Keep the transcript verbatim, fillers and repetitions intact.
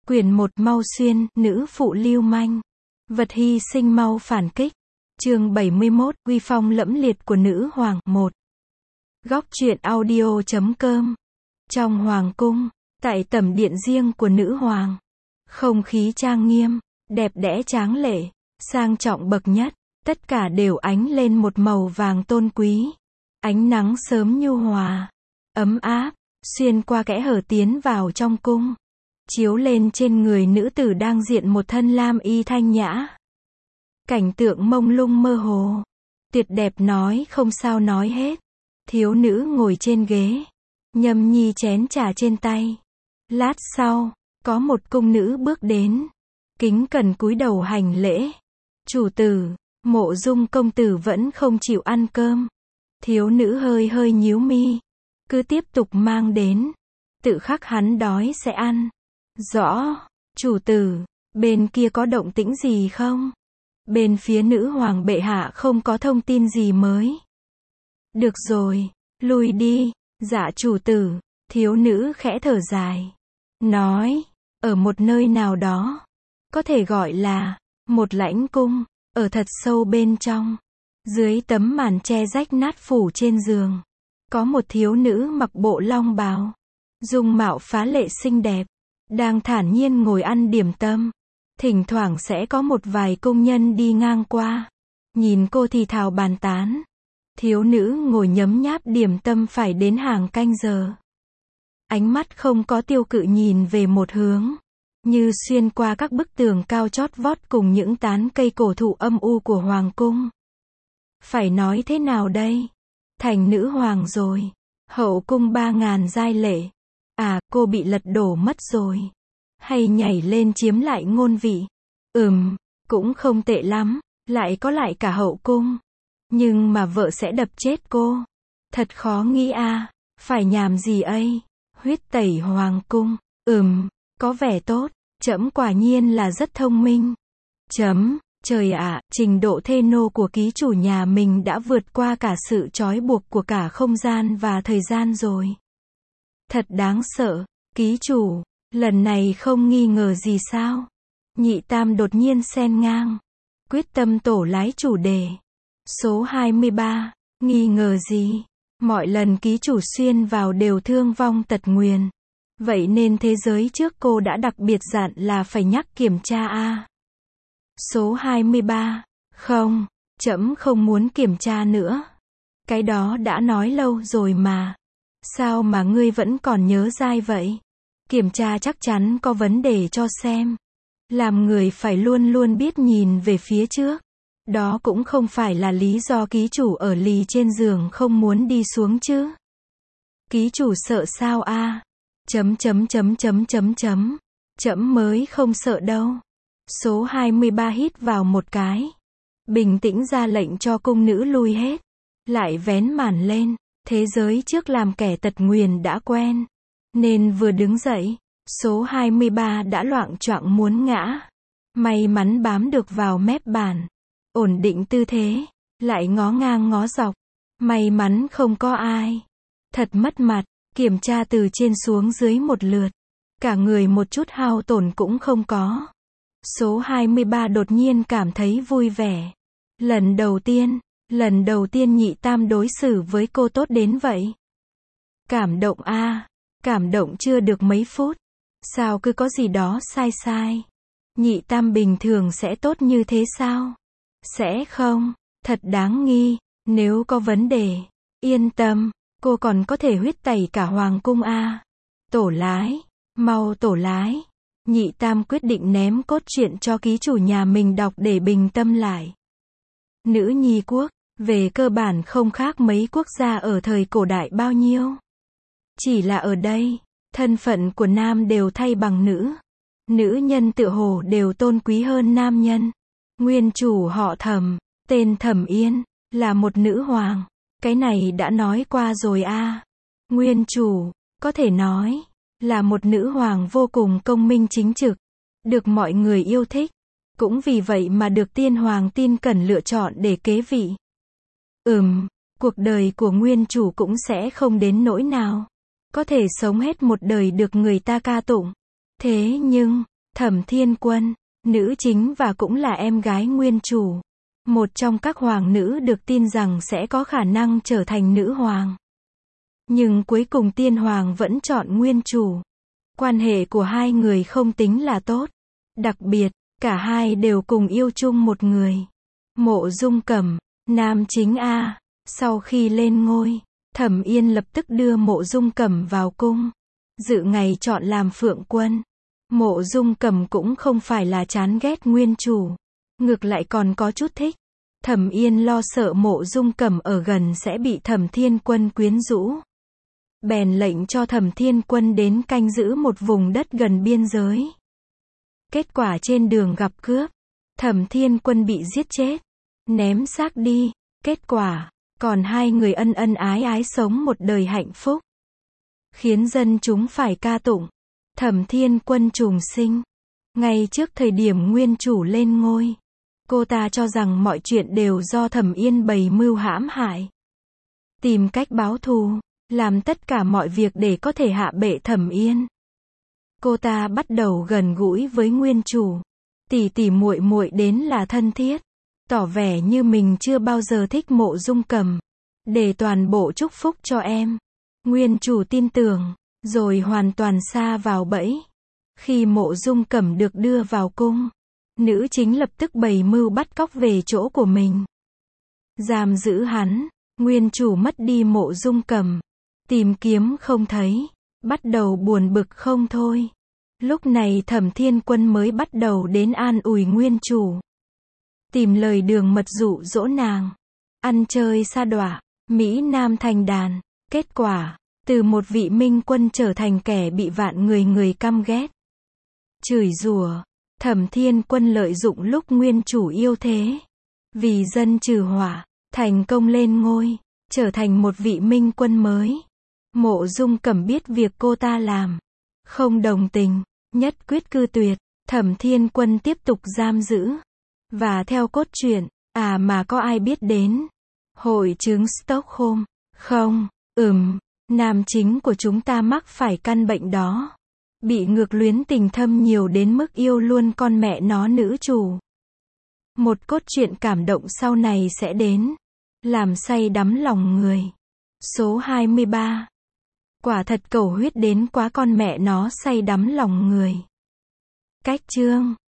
Quyển một Mau Xuyên, nữ phụ lưu manh. Vật hy sinh mau phản kích. Chương bảy mươi mốt, uy phong lẫm liệt của nữ hoàng. một. Góc truyện audio chấm com. Trong hoàng cung, tại tẩm điện riêng của nữ hoàng, không khí trang nghiêm, đẹp đẽ tráng lệ, sang trọng bậc nhất, tất cả đều ánh lên một màu vàng tôn quý. Ánh nắng sớm nhu hòa, ấm áp, xuyên qua kẽ hở tiến vào trong cung, chiếu lên trên người nữ tử đang diện một thân lam y thanh nhã. Cảnh tượng mông lung mơ hồ, tuyệt đẹp nói không sao nói hết. Thiếu nữ ngồi trên ghế, nhâm nhi chén trà trên tay. Lát sau, có một cung nữ bước đến, kính cẩn cúi đầu hành lễ. Chủ tử, Mộ Dung công tử vẫn không chịu ăn cơm. Thiếu nữ hơi hơi nhíu mi, cứ tiếp tục mang đến, tự khắc hắn đói sẽ ăn. Rõ, chủ tử, bên kia có động tĩnh gì không? Bên phía nữ hoàng bệ hạ không có thông tin gì mới. Được rồi, lui đi. Dạ chủ tử. Thiếu nữ khẽ thở dài, nói, ở một nơi nào đó, có thể gọi là một lãnh cung, ở thật sâu bên trong, dưới tấm màn che rách nát phủ trên giường, có một thiếu nữ mặc bộ long bào, dung mạo phá lệ xinh đẹp, đang thản nhiên ngồi ăn điểm tâm. Thỉnh thoảng sẽ có một vài công nhân đi ngang qua, nhìn cô thì thào bàn tán. Thiếu nữ ngồi nhấm nháp điểm tâm phải đến hàng canh giờ. Ánh mắt không có tiêu cự nhìn về một hướng, như xuyên qua các bức tường cao chót vót cùng những tán cây cổ thụ âm u của hoàng cung. Phải nói thế nào đây? Thành nữ hoàng rồi. Hậu cung ba ngàn giai lệ. À, cô bị lật đổ mất rồi. Hay nhảy lên chiếm lại ngôn vị? Ừm, cũng không tệ lắm, lại có lại cả hậu cung. Nhưng mà vợ sẽ đập chết cô. Thật khó nghĩ a, à, phải nhảm gì ấy? Huyết tẩy hoàng cung. Ừm, có vẻ tốt, trẫm quả nhiên là rất thông minh. Chấm, trời ạ, à, trình độ thê nô của ký chủ nhà mình đã vượt qua cả sự trói buộc của cả không gian và thời gian rồi. Thật đáng sợ, ký chủ, lần này không nghi ngờ gì sao? Nhị tam đột nhiên xen ngang, quyết tâm tổ lái chủ đề. Số hai mươi ba, nghi ngờ gì? Mọi lần ký chủ xuyên vào đều thương vong tật nguyền. Vậy nên thế giới trước cô đã đặc biệt dặn là phải nhắc kiểm tra a. À. Số hai mươi ba, không, trẫm không muốn kiểm tra nữa. Cái đó đã nói lâu rồi mà. Sao mà ngươi vẫn còn nhớ dai vậy? Kiểm tra chắc chắn có vấn đề cho xem. Làm người phải luôn luôn biết nhìn về phía trước. Đó cũng không phải là lý do ký chủ ở lì trên giường không muốn đi xuống chứ. Ký chủ sợ sao a? À? Chấm chấm chấm chấm chấm chấm. Chấm mới không sợ đâu. Số hai mươi ba hít vào một cái. Bình tĩnh ra lệnh cho cung nữ lui hết. Lại vén màn lên. Thế giới trước làm kẻ tật nguyền đã quen. Nên vừa đứng dậy, số hai mươi ba đã loạng choạng muốn ngã. May mắn bám được vào mép bàn. Ổn định tư thế, lại ngó ngang ngó dọc. May mắn không có ai. Thật mất mặt, kiểm tra từ trên xuống dưới một lượt. Cả người một chút hao tổn cũng không có. Số hai mươi ba đột nhiên cảm thấy vui vẻ. Lần đầu tiên, lần đầu tiên nhị tam đối xử với cô tốt đến vậy. Cảm động a, à, cảm động chưa được mấy phút. Sao cứ có gì đó sai sai. Nhị tam bình thường sẽ tốt như thế sao? Sẽ không, thật đáng nghi, nếu có vấn đề, yên tâm, cô còn có thể huyết tẩy cả hoàng cung a. À. Tổ lái, mau tổ lái. Nhị tam quyết định ném cốt truyện cho ký chủ nhà mình đọc để bình tâm lại. Nữ nhi quốc, về cơ bản không khác mấy quốc gia ở thời cổ đại bao nhiêu. Chỉ là ở đây, thân phận của nam đều thay bằng nữ. Nữ nhân tựa hồ đều tôn quý hơn nam nhân. Nguyên chủ họ Thẩm, tên Thẩm Yên, là một nữ hoàng. Cái này đã nói qua rồi a. À. Nguyên chủ, có thể nói, là một nữ hoàng vô cùng công minh chính trực, được mọi người yêu thích. Cũng vì vậy mà được tiên hoàng tin cẩn lựa chọn để kế vị. Ừm, cuộc đời của nguyên chủ cũng sẽ không đến nỗi nào. Có thể sống hết một đời được người ta ca tụng. Thế nhưng, Thẩm Thiên Quân, nữ chính và cũng là em gái nguyên chủ. Một trong các hoàng nữ được tin rằng sẽ có khả năng trở thành nữ hoàng. Nhưng cuối cùng tiên hoàng vẫn chọn nguyên chủ. Quan hệ của hai người không tính là tốt. Đặc biệt, cả hai đều cùng yêu chung một người. Mộ Dung Cẩm, nam chính A. Sau khi lên ngôi, Thẩm Yên lập tức đưa Mộ Dung Cẩm vào cung. Dự ngày chọn làm phượng quân. Mộ Dung Cẩm cũng không phải là chán ghét nguyên chủ. Ngược lại còn có chút thích. Thẩm Yên lo sợ Mộ Dung Cẩm ở gần sẽ bị Thẩm Thiên Quân quyến rũ. Bèn lệnh cho Thẩm Thiên Quân đến canh giữ một vùng đất gần biên giới. Kết quả trên đường gặp cướp. Thẩm Thiên Quân bị giết chết. Ném xác đi. Kết quả, còn hai người ân ân ái ái sống một đời hạnh phúc. Khiến dân chúng phải ca tụng. Thẩm Thiên Quân trùng sinh. Ngay trước thời điểm nguyên chủ lên ngôi. Cô ta cho rằng mọi chuyện đều do Thẩm Yên bày mưu hãm hại. Tìm cách báo thù. Làm tất cả mọi việc để có thể hạ bệ Thẩm Yên. Cô ta bắt đầu gần gũi với nguyên chủ. Tỉ tỉ muội muội đến là thân thiết. Tỏ vẻ như mình chưa bao giờ thích Mộ Dung Cẩm. Để toàn bộ chúc phúc cho em. Nguyên chủ tin tưởng. Rồi hoàn toàn sa vào bẫy. Khi Mộ Dung Cẩm được đưa vào cung. Nữ chính lập tức bày mưu bắt cóc về chỗ của mình. Giam giữ hắn. Nguyên chủ mất đi Mộ Dung Cẩm. Tìm kiếm không thấy. Bắt đầu buồn bực không thôi. Lúc này Thẩm Thiên Quân mới bắt đầu đến an ủi nguyên chủ. Tìm lời đường mật dụ dỗ nàng. Ăn chơi sa đọa. Mỹ Nam thành đàn. Kết quả, từ một vị minh quân trở thành kẻ bị vạn người người căm ghét. Chửi rủa. Thẩm Thiên Quân lợi dụng lúc nguyên chủ yêu thế. Vì dân trừ hỏa. Thành công lên ngôi. Trở thành một vị minh quân mới. Mộ Dung Cẩm biết việc cô ta làm. Không đồng tình. Nhất quyết cư tuyệt. Thẩm Thiên Quân tiếp tục giam giữ. Và theo cốt truyện, à mà có ai biết đến. Hội chứng Stockholm. Không, ừm, nam chính của chúng ta mắc phải căn bệnh đó. Bị ngược luyến tình thâm nhiều đến mức yêu luôn con mẹ nó nữ chủ. Một cốt truyện cảm động sau này sẽ đến. Làm say đắm lòng người. Số hai mươi ba. Quả thật cầu huyết đến quá con mẹ nó say đắm lòng người. Cách chương